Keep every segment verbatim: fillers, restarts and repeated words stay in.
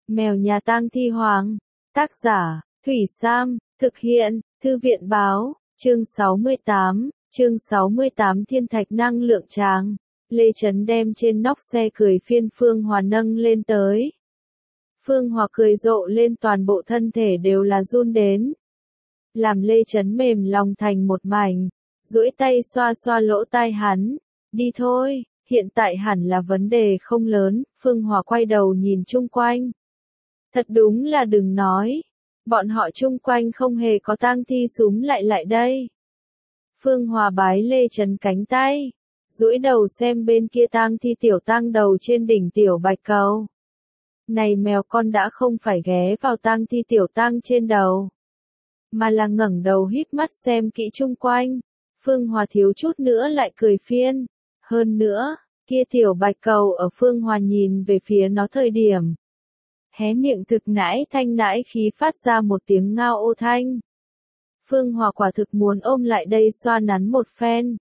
Mèo nhà tang thi hoàng. Tác giả, Thủy Sam, thực hiện, Thư viện báo, chương sáu mươi tám, chương sáu mươi tám thiên thạch năng lượng tràng. Lê Chấn đem trên nóc xe cười phiên Phương Hòa nâng lên tới. Phương Hòa cười rộ lên, toàn bộ thân thể đều là run đến. Làm Lê Chấn mềm lòng thành một mảnh, duỗi tay xoa xoa lỗ tai hắn. Đi thôi, hiện tại hẳn là vấn đề không lớn. Phương Hòa quay đầu nhìn chung quanh. Thật đúng là đừng nói. Bọn họ chung quanh không hề có tang thi súm lại lại đây. Phương Hòa bái Lê Chấn cánh tay, duỗi đầu xem bên kia tang thi tiểu tang đầu trên đỉnh tiểu bạch cầu. Này mèo con đã không phải ghé vào tang thi tiểu tang trên đầu, mà là ngẩng đầu híp mắt xem kỹ chung quanh. Phương Hòa thiếu chút nữa lại cười phiên. Hơn nữa, kia tiểu bạch cầu ở Phương Hòa nhìn về phía nó thời điểm, hé miệng thực nãi thanh nãi khí phát ra một tiếng ngao ô thanh. Phương Hòa quả thực muốn ôm lại đây xoa nắn một phen.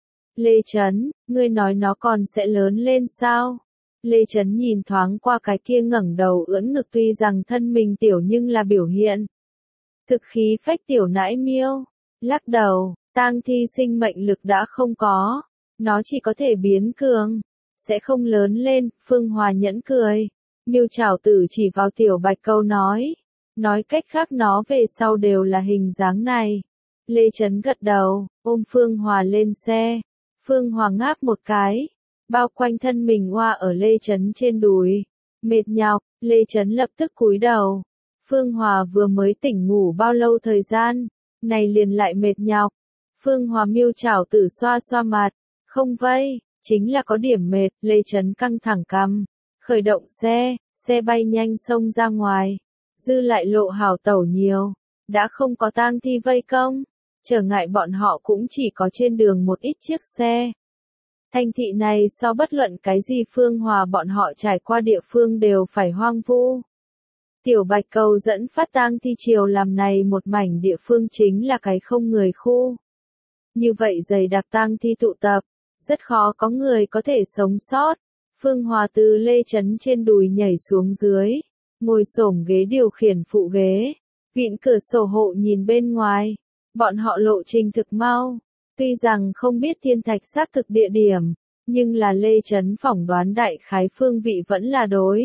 Lê Chấn, ngươi nói nó còn sẽ lớn lên sao? Lê Chấn nhìn thoáng qua cái kia ngẩng đầu ưỡn ngực, tuy rằng thân mình tiểu nhưng là biểu hiện thực khí phách tiểu nãi miêu. Lắc đầu, tang thi sinh mệnh lực đã không có, nó chỉ có thể biến cường, sẽ không lớn lên. Phương Hòa nhẫn cười. Miêu Trảo Tử chỉ vào tiểu bạch câu nói. Nói cách khác nó về sau đều là hình dáng này. Lê Chấn gật đầu, ôm Phương Hòa lên xe. Phương Hòa ngáp một cái, bao quanh thân mình oa ở Lê Chấn trên đùi. Mệt nhọc, Lê Chấn lập tức cúi đầu. Phương Hòa vừa mới tỉnh ngủ bao lâu thời gian, này liền lại mệt nhọc. Phương Hòa Miêu Trảo Tử xoa xoa mặt. Không vây, chính là có điểm mệt. Lê Chấn căng thẳng cằm, khởi động xe, xe bay nhanh xông ra ngoài. Dư lại lộ hảo tẩu nhiều, đã không có tang thi vây công, trở ngại bọn họ cũng chỉ có trên đường một ít chiếc xe. Thành thị này so bất luận cái gì Phương Hòa bọn họ trải qua địa phương đều phải hoang vu. Tiểu bạch cầu dẫn phát tang thi chiều làm này một mảnh địa phương chính là cái không người khu. Như vậy dày đặc tang thi tụ tập, rất khó có người có thể sống sót. Phương Hòa từ Lê Chấn trên đùi nhảy xuống dưới, ngồi xổm ghế điều khiển phụ ghế, vịn cửa sổ hộ nhìn bên ngoài. Bọn họ lộ trình thực mau, tuy rằng không biết thiên thạch xác thực địa điểm, nhưng là Lê Chấn phỏng đoán đại khái phương vị vẫn là đối.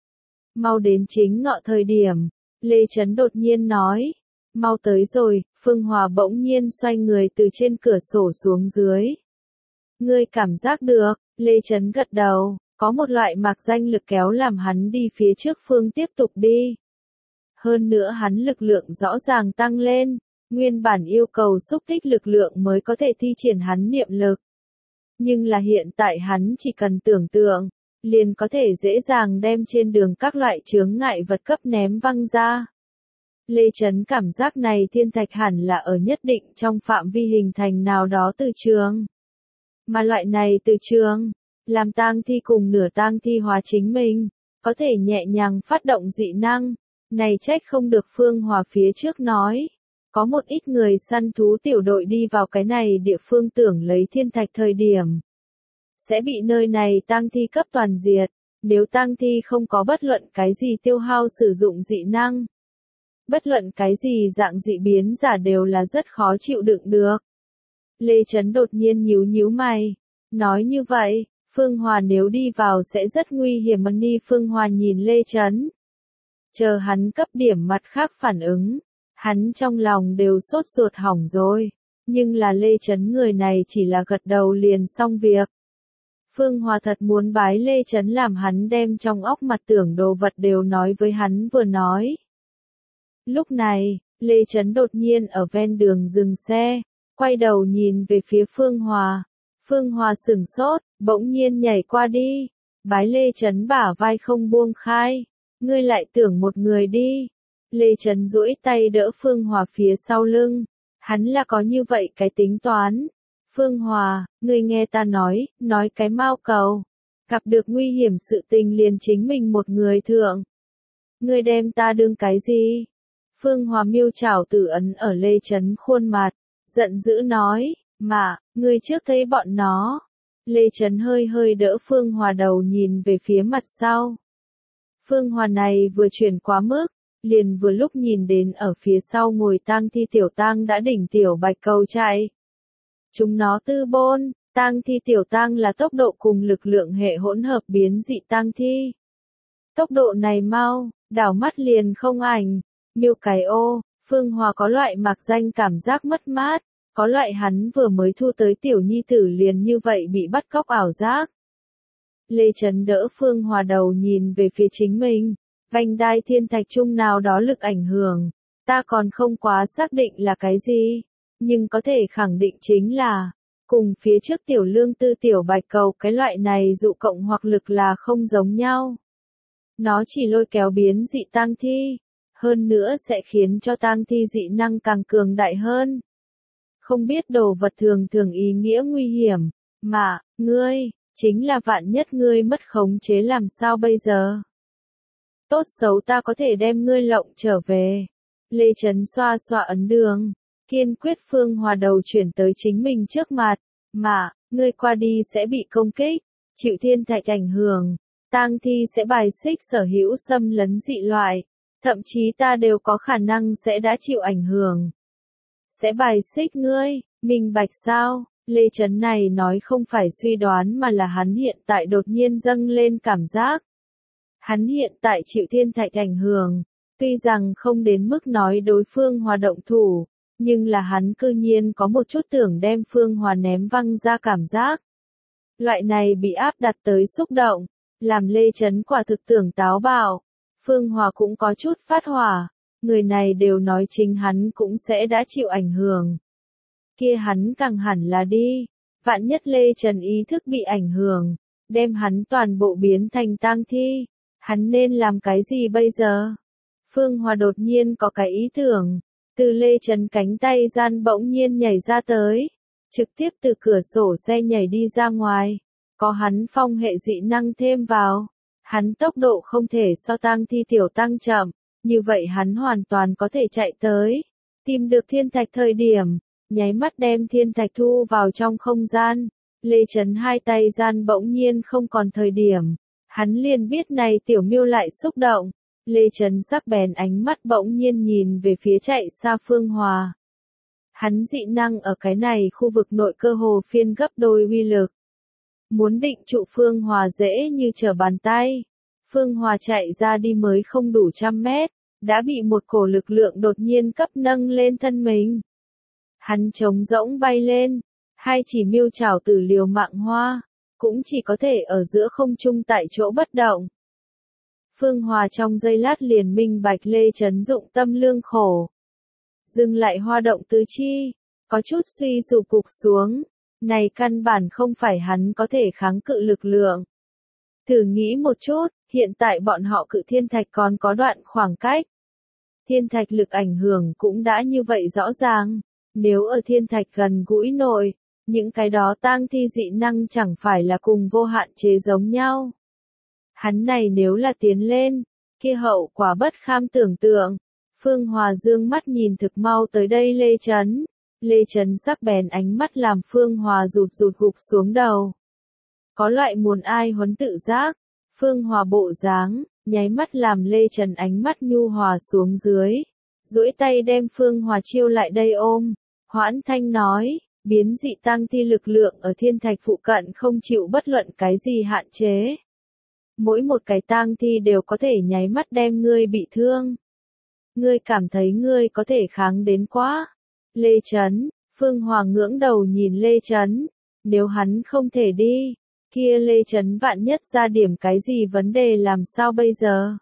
Mau đến chính ngọ thời điểm, Lê Chấn đột nhiên nói, mau tới rồi. Phương Hòa bỗng nhiên xoay người từ trên cửa sổ xuống dưới. Ngươi cảm giác được? Lê Chấn gật đầu. Có một loại mạc danh lực kéo làm hắn đi phía trước phương tiếp tục đi. Hơn nữa hắn lực lượng rõ ràng tăng lên, nguyên bản yêu cầu xúc tích lực lượng mới có thể thi triển hắn niệm lực. Nhưng là hiện tại hắn chỉ cần tưởng tượng, liền có thể dễ dàng đem trên đường các loại chướng ngại vật cấp ném văng ra. Lê Chấn cảm giác này thiên thạch hẳn là ở nhất định trong phạm vi hình thành nào đó từ trường. Mà loại này từ trường, làm tang thi cùng nửa tang thi hóa chính mình, có thể nhẹ nhàng phát động dị năng. Này trách không được Phương Hòa phía trước nói, có một ít người săn thú tiểu đội đi vào cái này địa phương tưởng lấy thiên thạch thời điểm, sẽ bị nơi này tang thi cấp toàn diệt. Nếu tang thi không có bất luận cái gì tiêu hao sử dụng dị năng, bất luận cái gì dạng dị biến giả đều là rất khó chịu đựng được. Lê Chấn đột nhiên nhíu nhíu mày, nói như vậy, Phương Hòa nếu đi vào sẽ rất nguy hiểm. Ni Phương Hòa nhìn Lê Chấn, chờ hắn cấp điểm mặt khác phản ứng, hắn trong lòng đều sốt ruột hỏng rồi, nhưng là Lê Chấn người này chỉ là gật đầu liền xong việc. Phương Hòa thật muốn bái Lê Chấn làm hắn đem trong óc mặt tưởng đồ vật đều nói với hắn vừa nói. Lúc này, Lê Chấn đột nhiên ở ven đường dừng xe, quay đầu nhìn về phía Phương Hòa. Phương Hòa sửng sốt, bỗng nhiên nhảy qua đi, bái Lê Chấn bả vai không buông khai. Ngươi lại tưởng một người đi. Lê Chấn duỗi tay đỡ Phương Hòa phía sau lưng, hắn là có như vậy cái tính toán. Phương Hòa, ngươi nghe ta nói, nói cái mao cầu, gặp được nguy hiểm sự tình liền chính mình một người thượng. Ngươi đem ta đương cái gì? Phương Hòa Miêu Trảo Tử ấn ở Lê Chấn khuôn mặt, giận dữ nói, mà, ngươi trước thấy bọn nó. Lê Chấn hơi hơi đỡ Phương Hòa đầu nhìn về phía mặt sau. Phương Hòa này vừa chuyển quá mức, liền vừa lúc nhìn đến ở phía sau ngồi tang thi tiểu tang đã đỉnh tiểu bạch cầu chạy. Chúng nó tư bôn, tang thi tiểu tang là tốc độ cùng lực lượng hệ hỗn hợp biến dị tang thi. Tốc độ này mau, đảo mắt liền không ảnh, miêu cái ô, Phương Hòa có loại mạc danh cảm giác mất mát, có loại hắn vừa mới thu tới tiểu nhi tử liền như vậy bị bắt cóc ảo giác. Lê Trấn đỡ Phương Hòa đầu nhìn về phía chính mình, vành đai thiên thạch chung nào đó lực ảnh hưởng, ta còn không quá xác định là cái gì, nhưng có thể khẳng định chính là, cùng phía trước tiểu lương tư tiểu bạch cầu cái loại này dụ cộng hoặc lực là không giống nhau. Nó chỉ lôi kéo biến dị tang thi, hơn nữa sẽ khiến cho tang thi dị năng càng cường đại hơn. Không biết đồ vật thường thường ý nghĩa nguy hiểm, mà, ngươi, chính là vạn nhất ngươi mất khống chế làm sao bây giờ? Tốt xấu ta có thể đem ngươi lộng trở về. Lê Trấn xoa xoa ấn đường, kiên quyết Phương Hòa đầu chuyển tới chính mình trước mặt, mà, ngươi qua đi sẽ bị công kích, chịu thiên thạch ảnh hưởng, tang thi sẽ bài xích sở hữu xâm lấn dị loại, thậm chí ta đều có khả năng sẽ đã chịu ảnh hưởng. Sẽ bài xích ngươi, minh bạch sao? Lê Trấn này nói không phải suy đoán mà là hắn hiện tại đột nhiên dâng lên cảm giác. Hắn hiện tại chịu thiên thạch ảnh hưởng, tuy rằng không đến mức nói đối phương Hòa động thủ, nhưng là hắn cư nhiên có một chút tưởng đem Phương Hòa ném văng ra cảm giác. Loại này bị áp đặt tới xúc động, làm Lê Trấn quả thực tưởng táo bạo. Phương Hòa cũng có chút phát hỏa, người này đều nói chính hắn cũng sẽ đã chịu ảnh hưởng. Kia hắn càng hẳn là đi, vạn nhất Lê Trấn ý thức bị ảnh hưởng, đem hắn toàn bộ biến thành tang thi, hắn nên làm cái gì bây giờ? Phương Hòa đột nhiên có cái ý tưởng, từ Lê Trấn cánh tay gian bỗng nhiên nhảy ra tới, trực tiếp từ cửa sổ xe nhảy đi ra ngoài, có hắn phong hệ dị năng thêm vào, hắn tốc độ không thể so tang thi tiểu tăng chậm, như vậy hắn hoàn toàn có thể chạy tới, tìm được thiên thạch thời điểm, nháy mắt đem thiên thạch thu vào trong không gian. Lê Trấn hai tay gian bỗng nhiên không còn thời điểm, hắn liền biết này tiểu miêu lại xúc động. Lê Trấn sắc bén ánh mắt bỗng nhiên nhìn về phía chạy xa Phương Hòa. Hắn dị năng ở cái này khu vực nội cơ hồ phiên gấp đôi uy lực. Muốn định trụ Phương Hòa dễ như trở bàn tay. Phương Hòa chạy ra đi mới không đủ trăm mét, đã bị một cổ lực lượng đột nhiên cấp nâng lên thân mình. Hắn trống rỗng bay lên, hai chỉ miêu chảo tử liều mạng hoa, cũng chỉ có thể ở giữa không trung tại chỗ bất động. Phương Hòa trong giây lát liền minh bạch Lê Trấn dụng tâm lương khổ. Dừng lại hoa động tứ chi, có chút suy sụp cục xuống, này căn bản không phải hắn có thể kháng cự lực lượng. Thử nghĩ một chút, hiện tại bọn họ cự thiên thạch còn có đoạn khoảng cách. Thiên thạch lực ảnh hưởng cũng đã như vậy rõ ràng, nếu ở thiên thạch gần gũi nội, những cái đó tang thi dị năng chẳng phải là cùng vô hạn chế giống nhau. Hắn này nếu là tiến lên, kia hậu quả bất kham tưởng tượng. Phương Hòa dương mắt nhìn thực mau tới đây Lê Trấn. Lê Trấn sắc bén ánh mắt làm Phương Hòa rụt rụt gục xuống đầu. Có loại muốn ai huấn tự giác. Phương Hòa bộ dáng, nháy mắt làm Lê Trấn ánh mắt nhu hòa xuống dưới. Duỗi tay đem Phương Hòa chiêu lại đây ôm. Hoãn thanh nói, biến dị tăng thi lực lượng ở thiên thạch phụ cận không chịu bất luận cái gì hạn chế. Mỗi một cái tang thi đều có thể nháy mắt đem ngươi bị thương. Ngươi cảm thấy ngươi có thể kháng đến quá. Lê Trấn, Phương Hòa ngưỡng đầu nhìn Lê Trấn. Nếu hắn không thể đi, kia Lê Trấn vạn nhất ra điểm cái gì vấn đề làm sao bây giờ?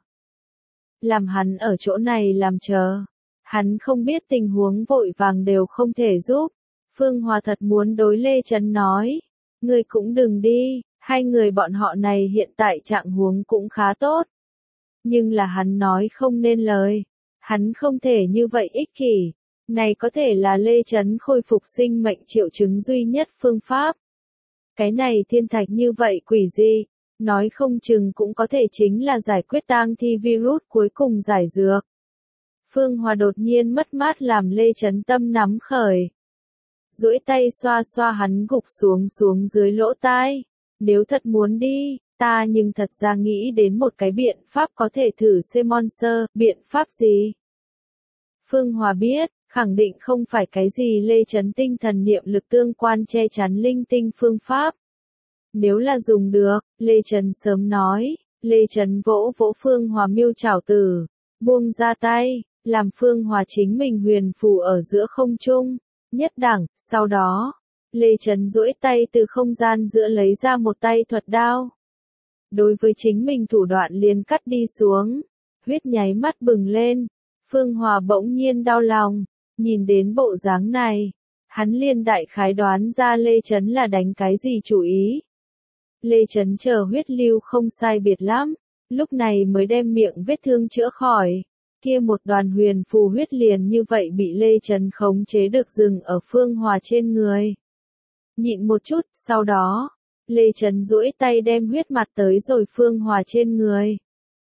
Làm hắn ở chỗ này làm chờ. Hắn không biết tình huống vội vàng đều không thể giúp. Phương Hòa thật muốn đối Lê Trấn nói. Ngươi cũng đừng đi. Hai người bọn họ này hiện tại trạng huống cũng khá tốt. Nhưng là hắn nói không nên lời. Hắn không thể như vậy ích kỷ. Này có thể là Lê Trấn khôi phục sinh mệnh triệu chứng duy nhất phương pháp. Cái này thiên thạch như vậy quỷ gì, nói không chừng cũng có thể chính là giải quyết tang thi virus cuối cùng giải dược. Phương Hòa đột nhiên mất mát làm Lê Trấn tâm nắm khởi. Duỗi tay xoa xoa hắn gục xuống xuống dưới lỗ tai. Nếu thật muốn đi, Ta nhưng thật ra nghĩ đến một cái biện pháp có thể thử xem monster, biện pháp gì? Phương Hòa biết, khẳng định không phải cái gì Lê Chấn tinh thần niệm lực tương quan che chắn linh tinh phương pháp. Nếu là dùng được, Lê Chấn sớm nói, Lê Chấn vỗ vỗ Phương Hòa miêu chảo tử, buông ra tay, làm Phương Hòa chính mình huyền phù ở giữa không trung, nhất đẳng, sau đó, Lê Chấn duỗi tay từ không gian giữa lấy ra một tay thuật đao. Đối với chính mình thủ đoạn liền cắt đi xuống, huyết nháy mắt bừng lên, Phương Hòa bỗng nhiên đau lòng, nhìn đến bộ dáng này, hắn liền đại khái đoán ra Lê Chấn là đánh cái gì chủ ý. Lê Chấn chờ huyết lưu không sai biệt lắm, lúc này mới đem miệng vết thương chữa khỏi, kia một đoàn huyền phù huyết liền như vậy bị Lê Chấn khống chế được dừng ở Phương Hòa trên người. Nhịn một chút, sau đó, Lê Chấn duỗi tay đem huyết mặt tới rồi Phương Hòa trên người.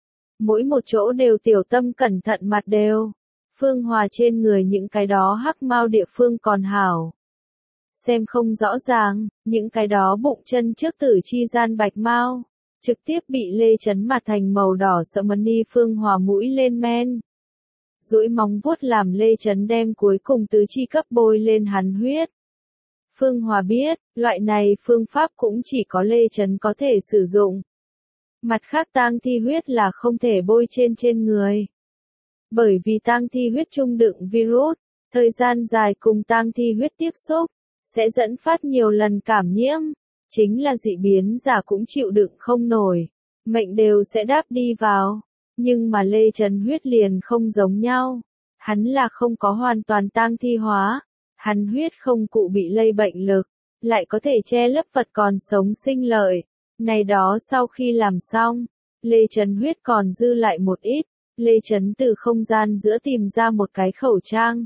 Mỗi một chỗ đều tiểu tâm cẩn thận mặt đều. Phương Hòa trên người những cái đó hắc mau địa phương còn hảo. Xem không rõ ràng, những cái đó bụng chân trước tử chi gian bạch mau, trực tiếp bị Lê Chấn mặt thành màu đỏ sẫm mấn đi Phương Hòa mũi lên men. Duỗi móng vuốt làm Lê Chấn đem cuối cùng tứ chi cấp bôi lên hắn huyết. Phương Hòa biết, loại này phương pháp cũng chỉ có Lê Chấn có thể sử dụng. Mặt khác tang thi huyết là không thể bôi trên trên người. Bởi vì tang thi huyết trung đựng virus, thời gian dài cùng tang thi huyết tiếp xúc, sẽ dẫn phát nhiều lần cảm nhiễm, chính là dị biến giả cũng chịu đựng không nổi, mệnh đều sẽ đáp đi vào. Nhưng mà Lê Chấn huyết liền không giống nhau, hắn là không có hoàn toàn tang thi hóa, hắn huyết không cụ bị lây bệnh lực, lại có thể che lấp vật còn sống sinh lợi. Này đó sau khi làm xong, Lê Chấn huyết còn dư lại một ít, Lê Chấn từ không gian giữa tìm ra một cái khẩu trang.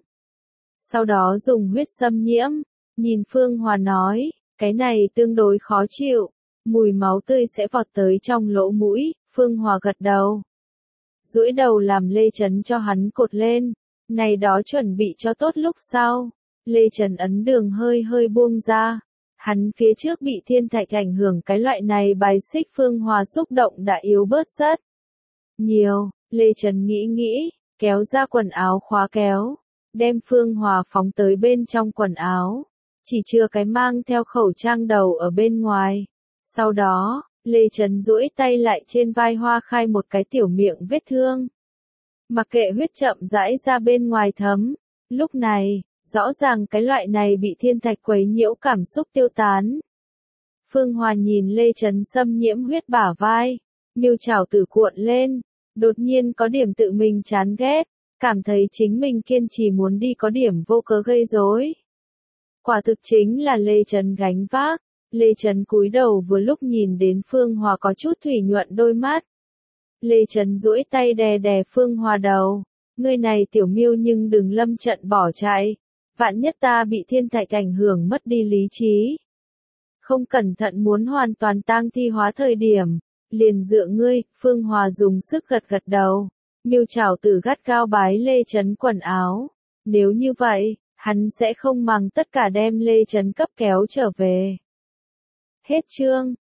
Sau đó dùng huyết xâm nhiễm, nhìn Phương Hòa nói, cái này tương đối khó chịu, mùi máu tươi sẽ vọt tới trong lỗ mũi, Phương Hòa gật đầu. Duỗi đầu làm Lê Chấn cho hắn cột lên, này đó chuẩn bị cho tốt lúc sau. Lê Chấn ấn đường hơi hơi buông ra. Hắn phía trước bị thiên thạch ảnh hưởng cái loại này bài xích Phương Hòa xúc động đã yếu bớt rất nhiều. Lê Chấn nghĩ nghĩ, kéo ra quần áo khóa kéo, đem Phương Hòa phóng tới bên trong quần áo, chỉ chừa cái mang theo khẩu trang đầu ở bên ngoài. Sau đó, Lê Chấn duỗi tay lại trên vai Hoa Khai một cái tiểu miệng vết thương. Mặc kệ huyết chậm rãi ra bên ngoài thấm, lúc này, rõ ràng cái loại này bị thiên thạch quấy nhiễu cảm xúc tiêu tán. Phương Hòa nhìn Lê Chấn xâm nhiễm huyết bả vai, miêu chảo tử cuộn lên, đột nhiên có điểm tự mình chán ghét, cảm thấy chính mình kiên trì muốn đi có điểm vô cớ gây rối. Quả thực chính là Lê Chấn gánh vác. Lê Chấn cúi đầu vừa lúc nhìn đến Phương Hòa có chút thủy nhuận đôi mắt. Lê Chấn duỗi tay đè đè Phương Hòa đầu, ngươi này tiểu miêu nhưng đừng lâm trận bỏ chạy. Vạn nhất ta bị thiên thạch ảnh hưởng mất đi lý trí. Không cẩn thận muốn hoàn toàn tang thi hóa thời điểm, liền dựa ngươi, Phương Hòa dùng sức gật gật đầu. Miêu chảo tử gắt gao bái Lê Chấn quần áo. Nếu như vậy, hắn sẽ không màng tất cả đem Lê Chấn cấp kéo trở về. Hết chương.